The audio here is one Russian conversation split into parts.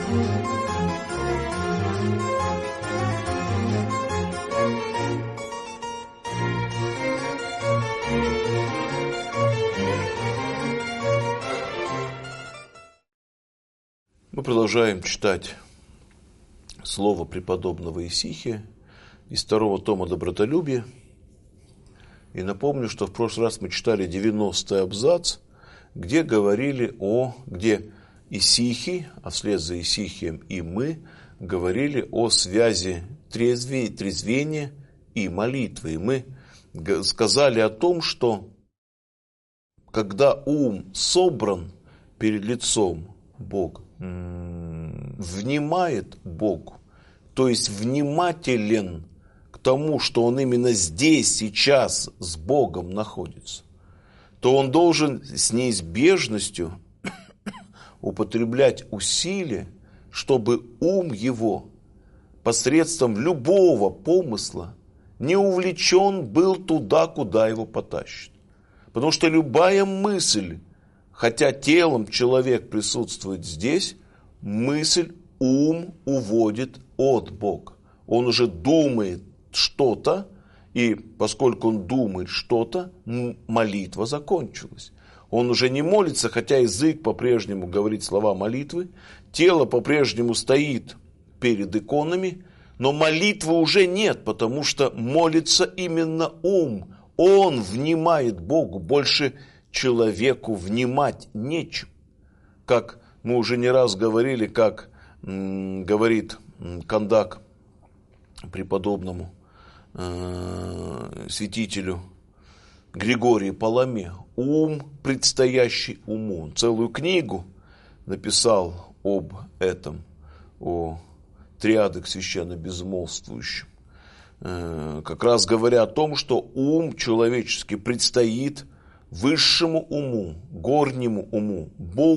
Мы продолжаем читать слово преподобного Исихия из 2 тома «Добротолюбие». И напомню, что в прошлый раз мы читали 90-й абзац, где говорили где Исихий, а вслед за Исихием и мы, говорили о связи трезвения и молитвы. И мы сказали о том, что когда ум собран перед лицом Бога, внимает Богу, то есть внимателен к тому, что он именно здесь, сейчас с Богом находится, то он должен с неизбежностью употреблять усилия, чтобы ум его посредством любого помысла не увлечен был туда, куда его потащит. Потому что любая мысль, хотя телом человек присутствует здесь, мысль, ум уводит от Бога. Он уже думает что-то, и поскольку он думает что-то, молитва закончилась. Он уже не молится, хотя язык по-прежнему говорит слова молитвы, тело по-прежнему стоит перед иконами, но молитвы уже нет, потому что молится именно ум. Он внимает Богу, больше человеку внимать нечем. Как мы уже не раз говорили, как говорит Кандак преподобному святителю Григорию Паламе, ум, предстоящий уму. Он целую книгу написал об этом, о триадах священно-безмолвствующем. Как раз говоря о том, что ум человеческий предстоит высшему уму, горнему уму,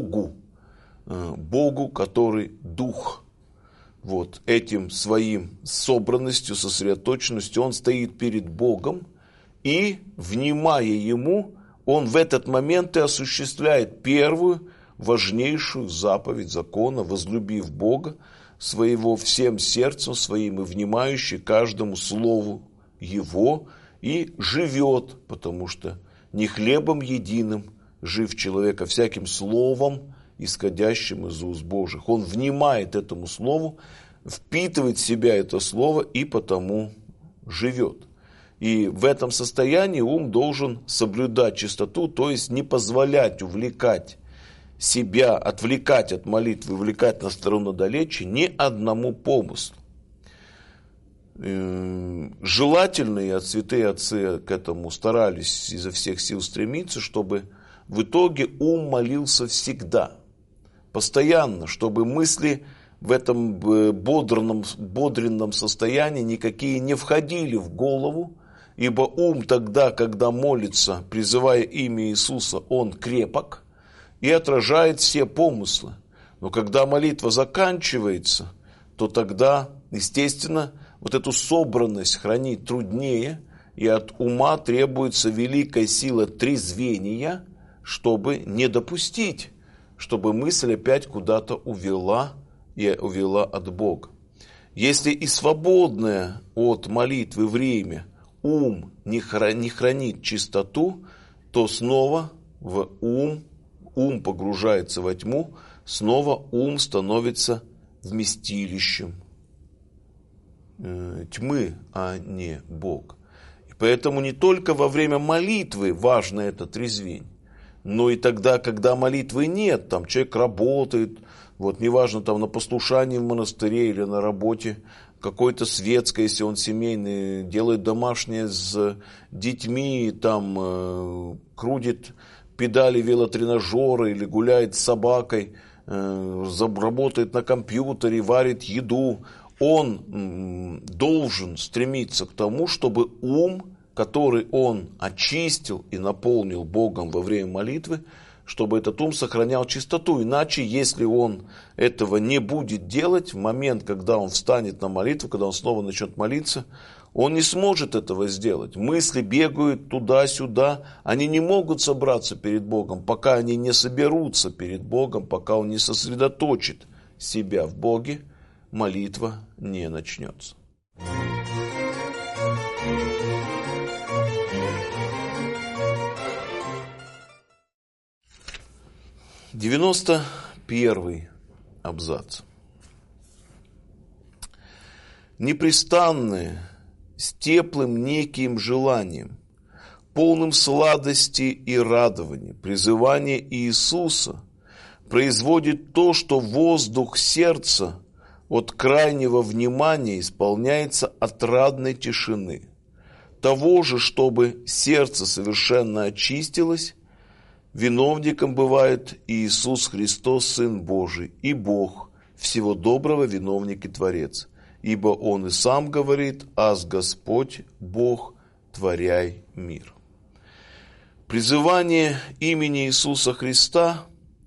Богу, который дух. Вот этим своим собранностью, сосредоточенностью он стоит перед Богом, и, внимая Ему, он в этот момент и осуществляет первую, важнейшую заповедь закона, возлюбив Бога своего всем сердцем своим и внимающий каждому слову Его, и живет, потому что не хлебом единым жив человек, а всяким словом, исходящим из уст Божьих. Он внимает этому слову, впитывает в себя это слово и потому живет. И в этом состоянии ум должен соблюдать чистоту, то есть не позволять увлекать себя, отвлекать от молитвы, увлекать на сторону далече ни одному помыслу. Желательно, и святые отцы к этому старались изо всех сил стремиться, чтобы в итоге ум молился всегда, постоянно, чтобы мысли в этом бодренном состоянии никакие не входили в голову, ибо ум тогда, когда молится, призывая имя Иисуса, он крепок и отражает все помыслы. Но когда молитва заканчивается, то тогда, естественно, вот эту собранность хранить труднее, и от ума требуется великая сила трезвения, чтобы не допустить, чтобы мысль опять куда-то увела от Бога. Если и свободное от молитвы время ум не хранит чистоту, то снова ум погружается во тьму, снова ум становится вместилищем тьмы, а не Бог. И поэтому не только во время молитвы важно это трезвень, но и тогда, когда молитвы нет, там человек работает, вот неважно, там на послушании в монастыре или на работе какой-то светской, если он семейный, делает домашнее с детьми, там крутит педали велотренажера или гуляет с собакой, работает на компьютере, варит еду, он должен стремиться к тому, чтобы ум, который он очистил и наполнил Богом во время молитвы, чтобы этот ум сохранял чистоту. Иначе, если он этого не будет делать, в момент, когда он встанет на молитву, когда он снова начнет молиться, он не сможет этого сделать. Мысли бегают туда-сюда, они не могут собраться перед Богом, пока они не соберутся перед Богом, пока он не сосредоточит себя в Боге, молитва не начнется. 91 абзац. Непрестанное, с теплым неким желанием, полным сладости и радования, призывание Иисуса производит то, что воздух сердца от крайнего внимания исполняется отрадной тишины. Того же, чтобы сердце совершенно очистилось, виновником бывает Иисус Христос, Сын Божий, и Бог, всего доброго виновник и Творец. Ибо Он и сам говорит: «Аз Господь, Бог, творяй мир». Призывание имени Иисуса Христа,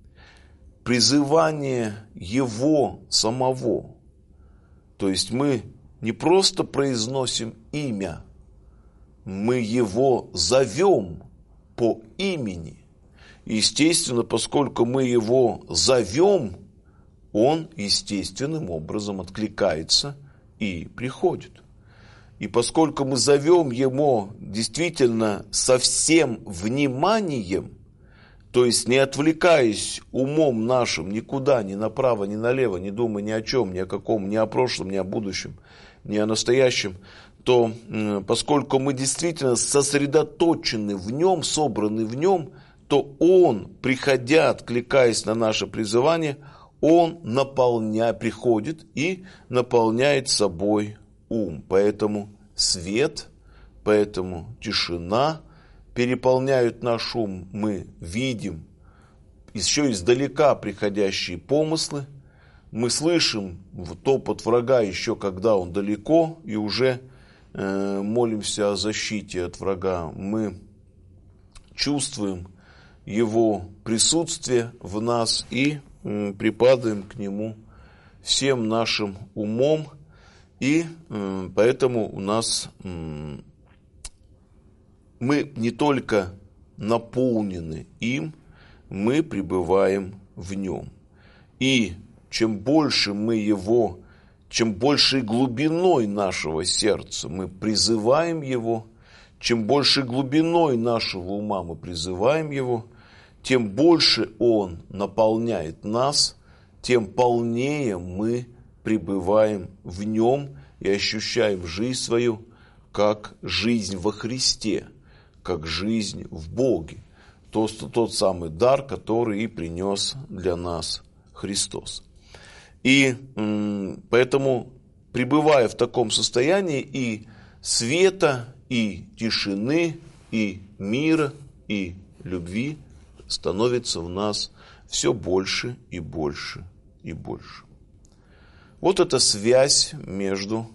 призывание Его самого. То есть мы не просто произносим имя, мы Его зовем по имени. Естественно, поскольку мы Его зовем, Он естественным образом откликается и приходит. И поскольку мы зовем Его действительно со всем вниманием, то есть не отвлекаясь умом нашим никуда, ни направо, ни налево, не думая ни о чем, ни о каком, ни о прошлом, ни о будущем, ни о настоящем, то поскольку мы действительно сосредоточены в Нем, собраны в Нем, то Он, приходя, откликаясь на наше призывание, Он приходит и наполняет собой ум. Поэтому свет, поэтому тишина переполняют наш ум. Мы видим еще издалека приходящие помыслы. Мы слышим топот врага еще когда он далеко, и уже молимся о защите от врага. Мы чувствуем Его присутствие в нас и припадаем к Нему всем нашим умом. И поэтому у нас мы не только наполнены им, мы пребываем в Нем. И чем больше мы Его, чем большей глубиной нашего сердца мы призываем Его, чем большей глубиной нашего ума мы призываем Его, тем больше Он наполняет нас, тем полнее мы пребываем в Нем и ощущаем жизнь свою как жизнь во Христе, как жизнь в Боге. Тот самый дар, который и принес для нас Христос. И поэтому, пребывая в таком состоянии и света, и тишины, и мира, и любви, становится в нас все больше и больше и больше. Вот эта связь между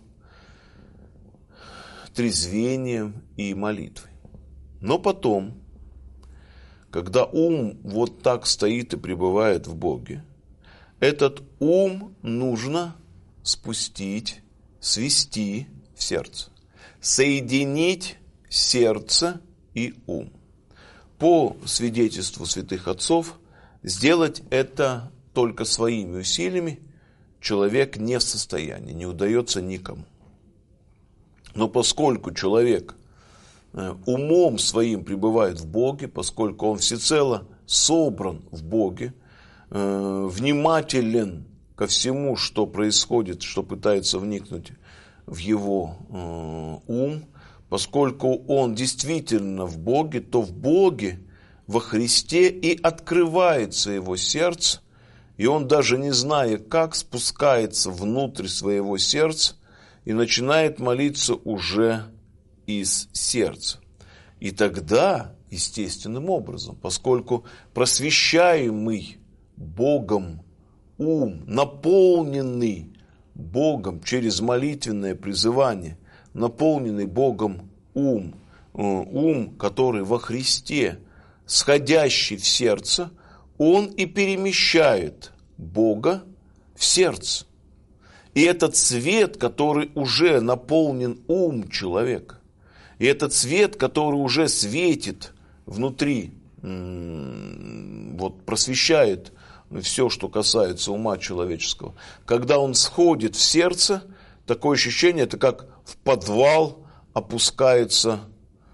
трезвением и молитвой. Но потом, когда ум вот так стоит и пребывает в Боге, этот ум нужно спустить, свести в сердце, соединить сердце и ум. По свидетельству святых отцов, сделать это только своими усилиями человек не в состоянии, не удается никому. Но поскольку человек умом своим пребывает в Боге, поскольку он всецело собран в Боге, внимателен ко всему, что происходит, что пытается вникнуть в его ум, поскольку он действительно в Боге, то в Боге, во Христе и открывается его сердце, и он, даже не зная как, спускается внутрь своего сердца и начинает молиться уже из сердца. И тогда, естественным образом, поскольку просвещаемый Богом ум, наполненный Богом через молитвенное призывание, наполненный Богом ум, который во Христе, сходящий в сердце, он и перемещает Бога в сердце. И этот свет, который уже наполнен ум человека, и этот свет, который уже светит внутри, вот просвещает все, что касается ума человеческого. Когда он сходит в сердце, такое ощущение, это как в подвал опускается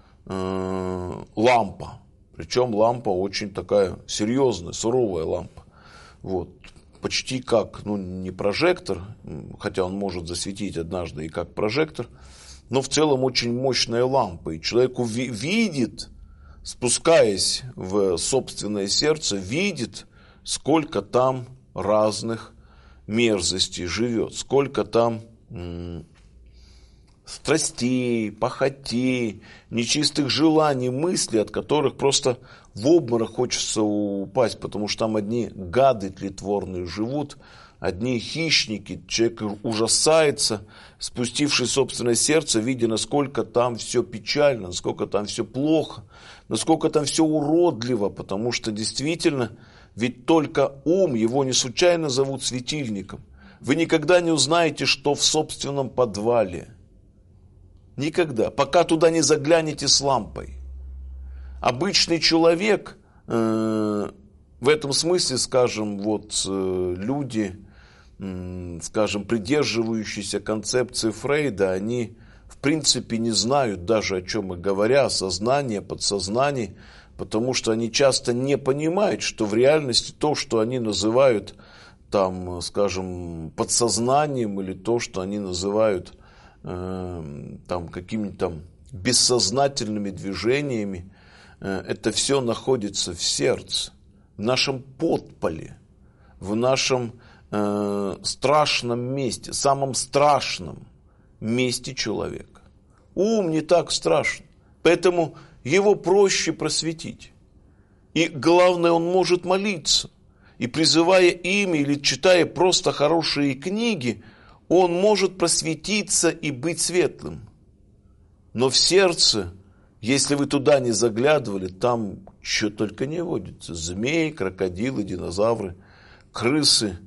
лампа. Причем лампа очень такая серьезная, суровая лампа. Вот. Почти как, не прожектор, хотя он может засветить однажды и как прожектор, но в целом очень мощная лампа. И человек видит, спускаясь в собственное сердце, видит, сколько там разных мерзостей живет, сколько там страстей, похотей, нечистых желаний, мыслей, от которых просто в обморок хочется упасть, потому что там одни гады тлетворные живут, одни хищники. Человек ужасается, спустившись в собственное сердце, видя, насколько там все печально, насколько там все плохо, насколько там все уродливо, потому что действительно, ведь только ум, его не случайно зовут светильником. Вы никогда не узнаете, что в собственном подвале. Никогда. Пока туда не заглянете с лампой. Обычный человек, в этом смысле, скажем, люди, скажем, придерживающиеся концепции Фрейда, они в принципе не знают даже, о чем и говоря, сознание, подсознание, потому что они часто не понимают, что в реальности то, что они называют, там, скажем, подсознанием, или то, что они называют там, какими-то там бессознательными движениями, это все находится в сердце, в нашем подполе, в нашем страшном месте, самом страшном месте человека. Ум не так страшен, поэтому его проще просветить. И главное, он может молиться. И призывая имя или читая просто хорошие книги, он может просветиться и быть светлым. Но в сердце, если вы туда не заглядывали, там что только не водится. Змеи, крокодилы, динозавры, крысы.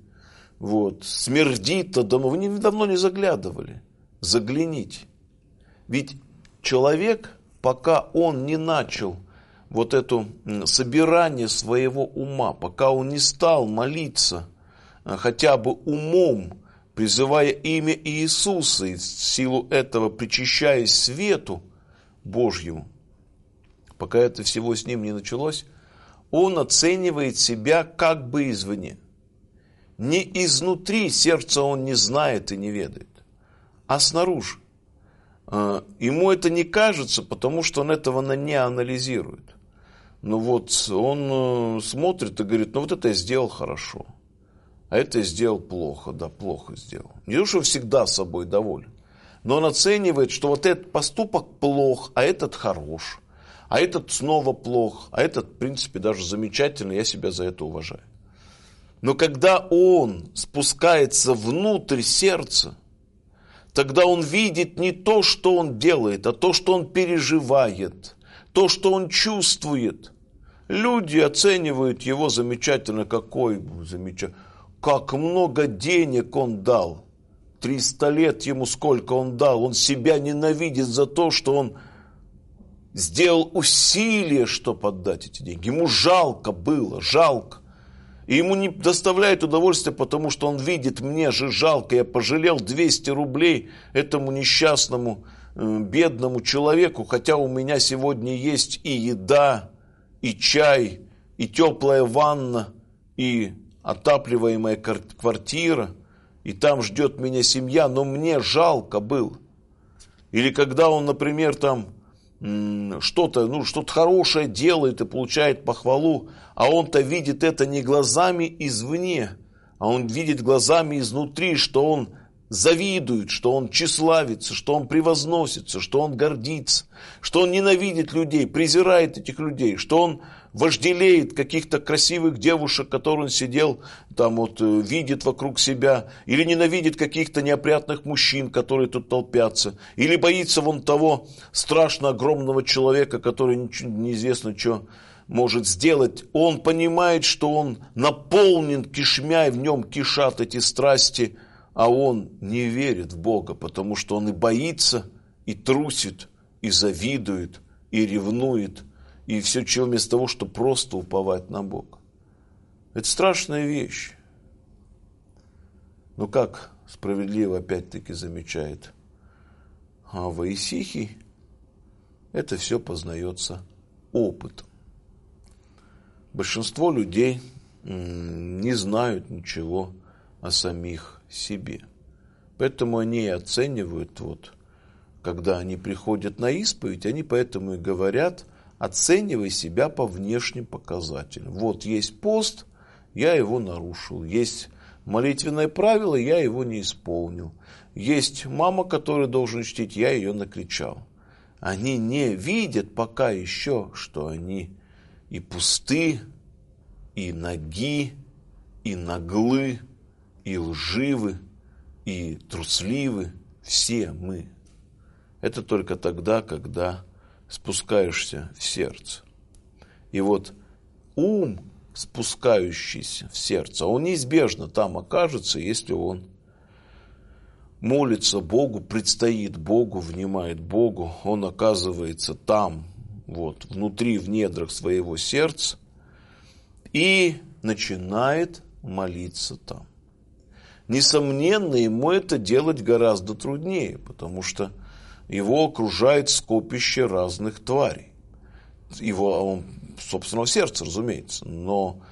Смердит от дома. Вы давно не заглядывали. Загляните. Ведь человек, пока он не начал это собирание своего ума, пока он не стал молиться хотя бы умом, призывая имя Иисуса и в силу этого причащаясь свету Божьему, пока это всего с ним не началось, он оценивает себя как бы извне. Не изнутри сердца он не знает и не ведает, а снаружи. Ему это не кажется, потому что он этого не анализирует. Но он смотрит и говорит, это я сделал хорошо. А это я сделал плохо, плохо сделал. Не то, что всегда собой доволен, но он оценивает, что этот поступок плох, а этот хорош, а этот снова плох, а этот, в принципе, даже замечательный, я себя за это уважаю. Но когда он спускается внутрь сердца, тогда он видит не то, что он делает, а то, что он переживает, то, что он чувствует. Люди оценивают его замечательно, какой замечательный. Как много денег он дал. 300 лет ему сколько он дал. Он себя ненавидит за то, что он сделал усилие, чтобы отдать эти деньги. Ему жалко было, жалко. И ему не доставляет удовольствия, потому что он видит, мне же жалко. Я пожалел 200 рублей этому несчастному, бедному человеку, хотя у меня сегодня есть и еда, и чай, и теплая ванна, и отапливаемая квартира, и там ждет меня семья, но мне жалко было. Или когда он, например, там что-то хорошее делает и получает похвалу, а он-то видит это не глазами извне, а он видит глазами изнутри, что он завидует, что он тщеславится, что он превозносится, что он гордится, что он ненавидит людей, презирает этих людей, что он вожделеет каких-то красивых девушек, которые он сидел, видит вокруг себя, или ненавидит каких-то неопрятных мужчин, которые тут толпятся, или боится того страшно огромного человека, который неизвестно, что может сделать. Он понимает, что он наполнен кишмя, и в нем кишат эти страсти, а он не верит в Бога, потому что он и боится, и трусит, и завидует, и ревнует, и все чего вместо того, чтобы просто уповать на Бога. Это страшная вещь. Но как справедливо опять-таки замечает Авва Исихий, это все познается опытом. Большинство людей не знают ничего о самих себе. Поэтому они оценивают, когда они приходят на исповедь, они поэтому и говорят: оценивай себя по внешним показателям. Вот есть пост, я его нарушил. Есть молитвенное правило, я его не исполнил. Есть мама, которую должен чтить, я ее накричал. Они не видят пока еще, что они и пусты, и наги, и наглы, и лживы, и трусливы. Все мы. Это только тогда, когда спускаешься в сердце. И ум, спускающийся в сердце, он неизбежно там окажется, если он молится Богу, предстоит Богу, внимает Богу, он оказывается там, внутри, в недрах своего сердца и начинает молиться там. Несомненно, ему это делать гораздо труднее, потому что его окружает скопище разных тварей. Он собственного сердца, разумеется, но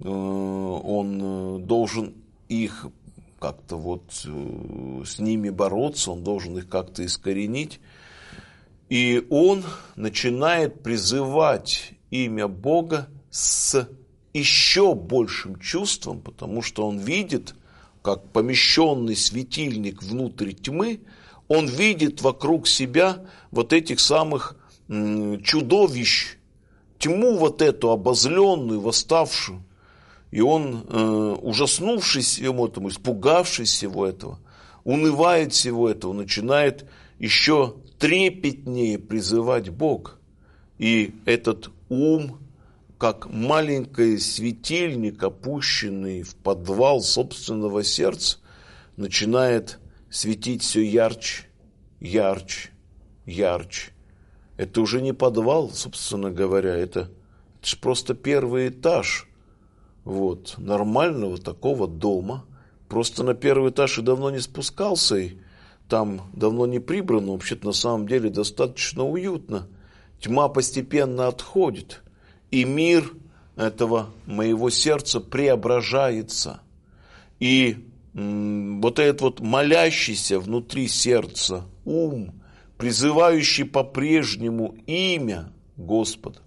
он должен их как-то с ними бороться, он должен их как-то искоренить. И он начинает призывать имя Бога с еще большим чувством, потому что он видит, как помещенный светильник внутрь тьмы, он видит вокруг себя этих самых чудовищ, тьму эту обозленную, восставшую. И он, ужаснувшись этому, испугавшись всего этого, унывает всего этого, начинает еще трепетнее призывать Бога. И этот ум, как маленький светильник, опущенный в подвал собственного сердца, начинает светить все ярче, ярче, ярче. Это уже не подвал, собственно говоря, это же просто первый этаж нормального такого дома. Просто на первый этаж и давно не спускался, и там давно не прибрано, вообще-то на самом деле достаточно уютно. Тьма постепенно отходит, и мир этого моего сердца преображается. И этот молящийся внутри сердца ум, призывающий по-прежнему имя Господа,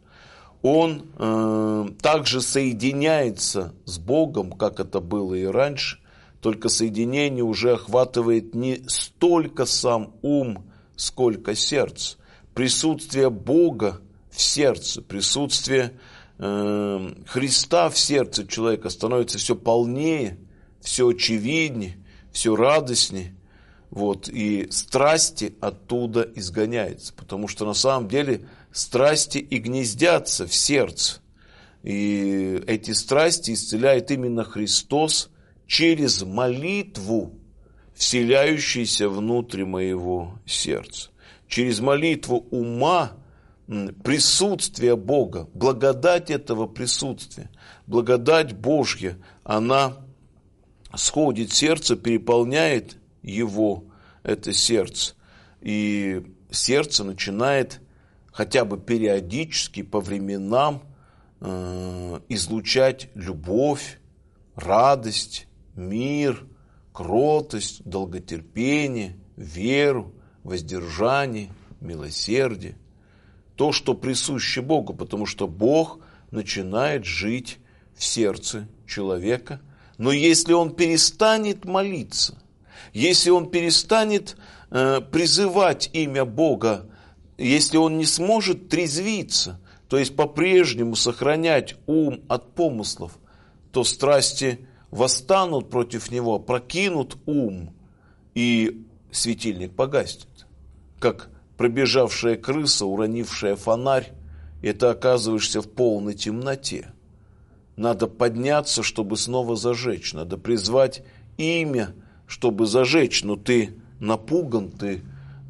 он также соединяется с Богом, как это было и раньше, только соединение уже охватывает не столько сам ум, сколько сердце. Присутствие Бога в сердце, присутствие Христа в сердце человека становится все полнее, все очевиднее, все радостнее. И страсти оттуда изгоняются, потому что на самом деле страсти и гнездятся в сердце. И эти страсти исцеляет именно Христос через молитву, вселяющуюся внутрь моего сердца. Через молитву ума, присутствие Бога, благодать этого присутствия, благодать Божья, она сходит в сердце, переполняет его, это сердце. И сердце начинает хотя бы периодически, по временам, излучать любовь, радость, мир, кротость, долготерпение, веру, воздержание, милосердие. То, что присуще Богу, потому что Бог начинает жить в сердце человека. Но если он перестанет молиться, если он перестанет призывать имя Бога, если он не сможет трезвиться, то есть по-прежнему сохранять ум от помыслов, то страсти восстанут против него, прокинут ум, и светильник погаснет. Как пробежавшая крыса, уронившая фонарь, и ты оказываешься в полной темноте. Надо подняться, чтобы снова зажечь, надо призвать имя, чтобы зажечь, но ты напуган, ты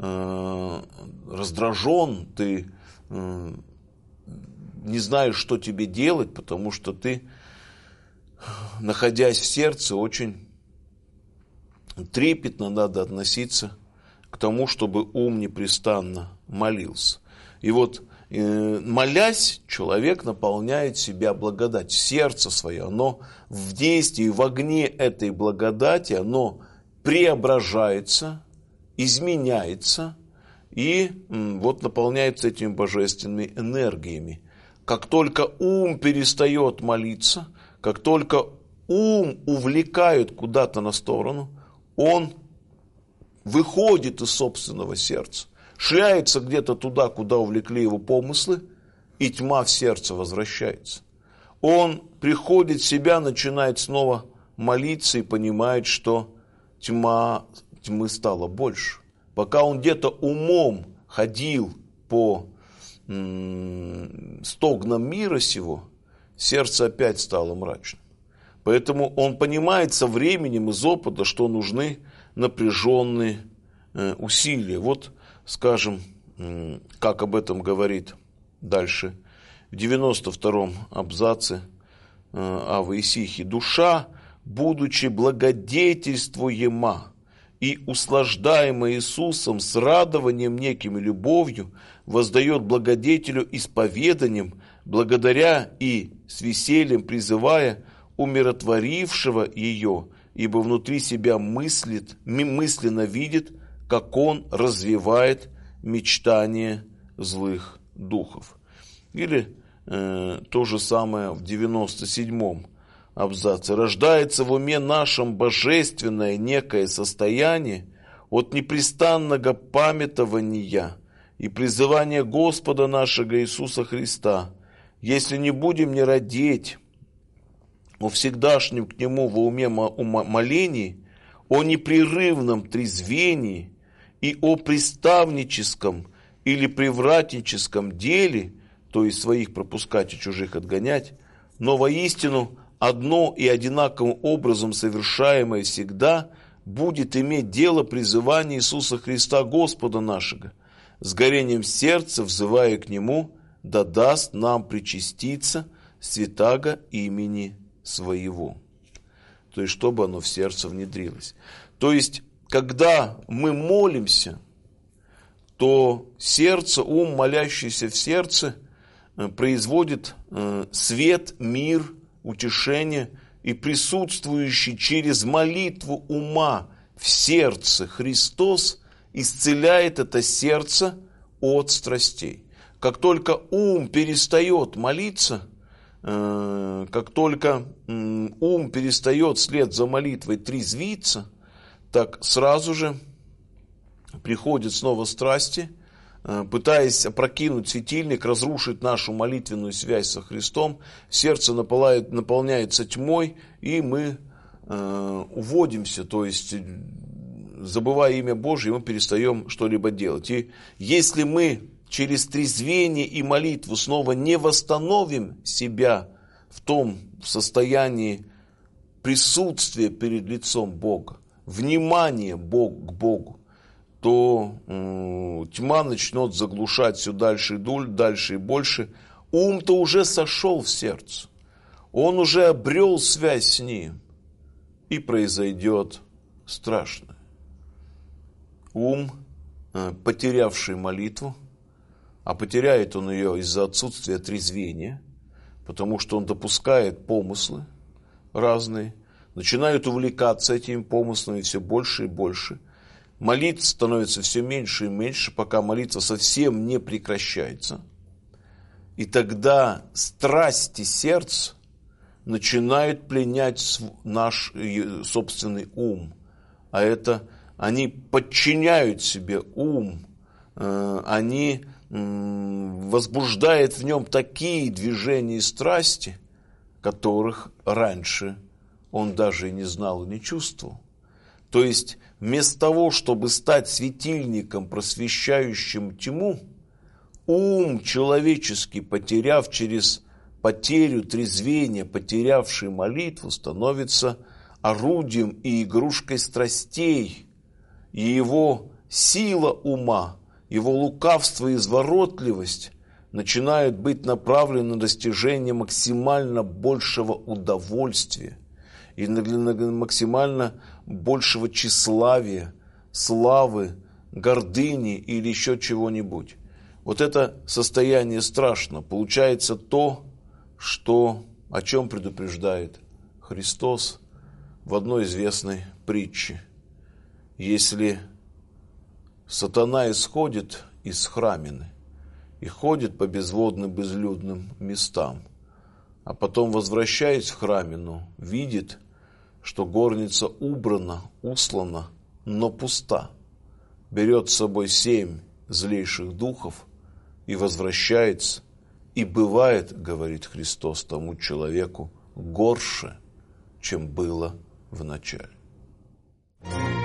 раздражен, ты не знаешь, что тебе делать, потому что ты находясь в сердце, очень трепетно надо относиться к тому, чтобы ум непрестанно молился. И вот, молясь, человек наполняет себя благодать, сердце свое, оно в действии, в огне этой благодати, оно преображается, изменяется и вот наполняется этими божественными энергиями. Как только ум перестает молиться, как только ум увлекают куда-то на сторону, он выходит из собственного сердца, шляется где-то туда, куда увлекли его помыслы, и тьма в сердце возвращается. Он приходит в себя, начинает снова молиться и понимает, что тьмы стало больше. Пока он где-то умом ходил по стогнам мира сего, сердце опять стало мрачным. Поэтому он понимает со временем из опыта, что нужны напряженные усилия. Вот, скажем, как об этом говорит дальше в 92-м абзаце Авы Исихи. «Душа, будучи благодетельствуема и услаждаема Иисусом с радованием неким и любовью, воздает благодетелю исповеданием, благодаря и с весельем призывая умиротворившего ее, ибо внутри себя мысленно видит, как он развивает мечтания злых духов». Или то же самое в 97-м абзаце. «Рождается в уме нашем божественное некое состояние от непрестанного памятования и призывания Господа нашего Иисуса Христа. Если не будем не радеть о всегдашнем к Нему во уме молении, о непрерывном трезвении и о приставническом или привратническом деле, то есть своих пропускать и чужих отгонять, но воистину одно и одинаковым образом совершаемое всегда будет иметь дело призывания Иисуса Христа Господа нашего, с горением сердца взывая к Нему, да даст нам причаститься святаго имени Своего». То есть, чтобы оно в сердце внедрилось. То есть, когда мы молимся, то сердце, ум, молящийся в сердце, производит свет, мир, утешение, и присутствующий через молитву ума в сердце Христос исцеляет это сердце от страстей. Как только ум перестает молиться, как только ум перестает вслед за молитвой трезвиться, так сразу же приходят снова страсти, пытаясь опрокинуть светильник, разрушить нашу молитвенную связь со Христом, сердце наполняется тьмой, и мы уводимся, то есть, забывая имя Божие, мы перестаем что-либо делать. И если мы через трезвение и молитву снова не восстановим себя в том состоянии присутствия перед лицом Бога, внимания к Богу, то тьма начнет заглушать все дальше и больше. Ум-то уже сошел в сердце, он уже обрел связь с ним, и произойдет страшное. Ум, потерявший молитву, а потеряет он ее из-за отсутствия трезвения, потому что он допускает помыслы разные, начинает увлекаться этими помыслами все больше и больше. Молитва становится все меньше и меньше, пока молитва совсем не прекращается. И тогда страсти сердца начинают пленять наш собственный ум. А это они подчиняют себе ум, они возбуждают в нем такие движения и страсти, которых раньше он даже и не знал и не чувствовал. То есть, вместо того, чтобы стать светильником, просвещающим тьму, ум человеческий, потеряв через потерю трезвения, потерявший молитву, становится орудием и игрушкой страстей. И его сила ума, его лукавство и изворотливость начинают быть направлены на достижение максимально большего удовольствия и на максимально большего тщеславия, славы, гордыни или еще чего-нибудь. Вот это состояние страшно. Получается то, о чем предупреждает Христос в одной известной притче. Если сатана исходит из храмины и ходит по безводным, безлюдным местам, а потом, возвращаясь в храмину, видит, что горница убрана, услана, но пуста, берет с собой 7 злейших духов и возвращается, и бывает, говорит Христос, тому человеку горше, чем было в начале.